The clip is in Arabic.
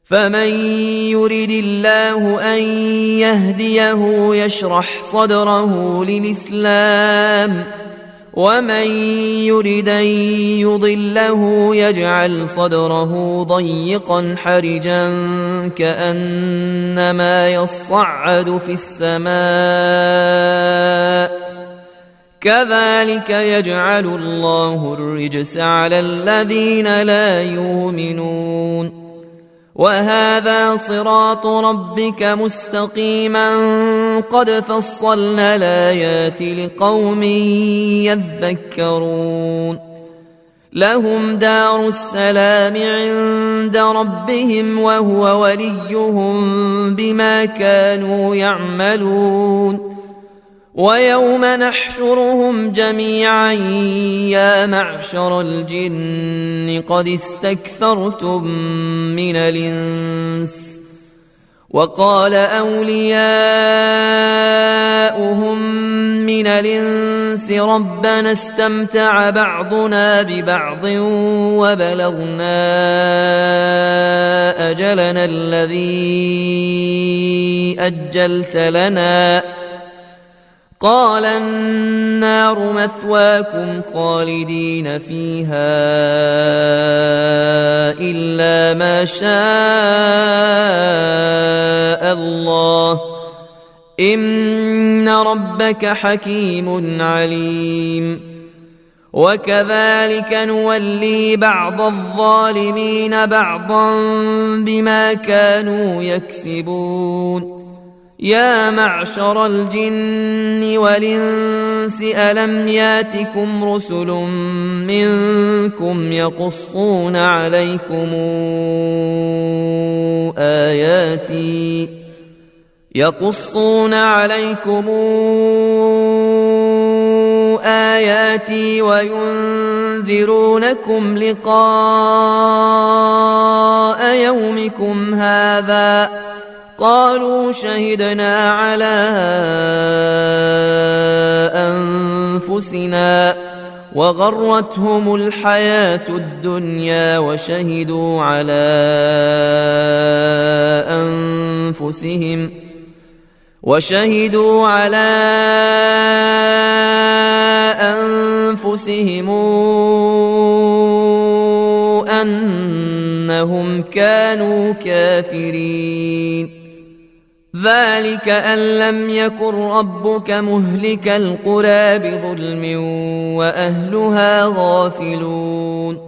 فمن يرد الله أن يهديه يشرح صدره للإسلام ومن يرد أن يضله يجعل صدره ضيقا حرجا كأنما يصعد في السماء كذلك يجعل الله الرجس على الذين لا يؤمنون وهذا صراط ربك مستقيما قد فصلنا الآيات لقوم يذكرون لهم دار السلام عند ربهم وهو وليهم بما كانوا يعملون ويوم نحشرهم جميعا يا معشر الجن قد استكثرتم من الإنس وقال أولياؤهم من الإنس ربنا استمتع بعضنا ببعض وبلغنا أجلنا الذي أجلت لنا قال النار مثواكم خالدين فيها إلا ما شاء الله إن ربك حكيم عليم وكذلك نولي بعض الظالمين بعضا بما كانوا يكسبون يا معشر الجن والإنس ألم ياتكم رسل منكم يقصون عليكم آياتي وينذرونكم لقاء يومكم هذا قالوا شهدنا على أنفسنا وغرتهم الحياة الدنيا وشهدوا على أنفسهم أنهم كانوا كافرين ذلك أن لم يكن ربك مهلك القرى بظلم وأهلها غافلون